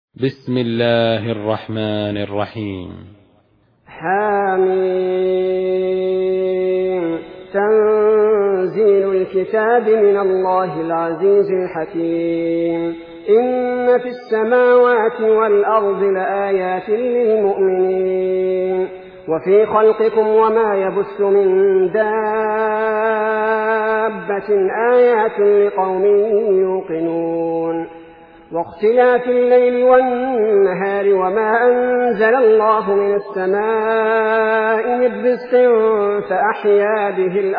بسم الله الرحمن الرحيم. حميم. تنزيل الكتاب من الله العزيز الحكيم. إن في السماوات والأرض لآيات للمؤمنين وفي خلقكم وما يبث من دابة آيات لقوم يوقنون واختلاف الليل والنهار وما أنزل الله من السماء من رزق فأحيا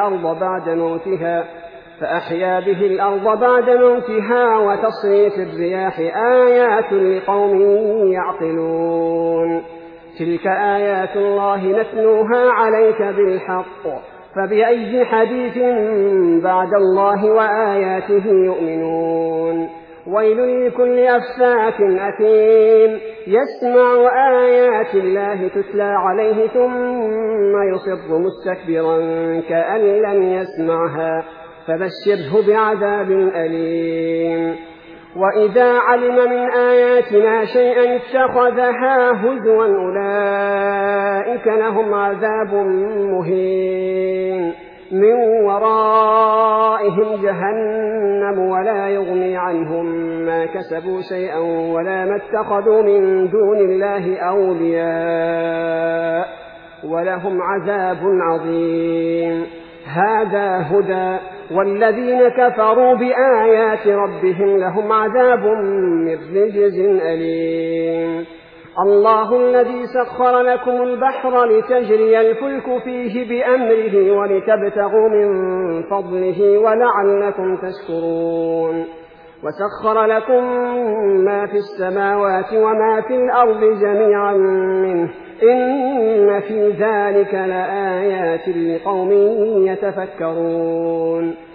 به الأرض بعد موتها وتصريف الرياح آيات لقوم يعقلون. تلك آيات الله نتلوها عليك بالحق فبأي حديث بعد الله وآياته يؤمنون. ويل لكل أفاك أثيم يسمع آيات الله تتلى عليه ثم يصر مستكبرا كأن لم يسمعها فبشره بعذاب أليم. وإذا علم من آياتنا شيئا اتخذها هزوا أولئك لهم عذاب مهين من ورائهم جهنم ولا يغني عنهم ما كسبوا شيئا ولا ما اتخذوا من دون الله أولياء ولهم عذاب عظيم. هذا هدى والذين كفروا بآيات ربهم لهم عذاب من رجز أليم. الله الذي سخر لكم البحر لتجري الفلك فيه بأمره ولتبتغوا من فضله ولعلكم تشكرون. وسخر لكم ما في السماوات وما في الأرض جميعا منه إن في ذلك لآيات لقوم يتفكرون.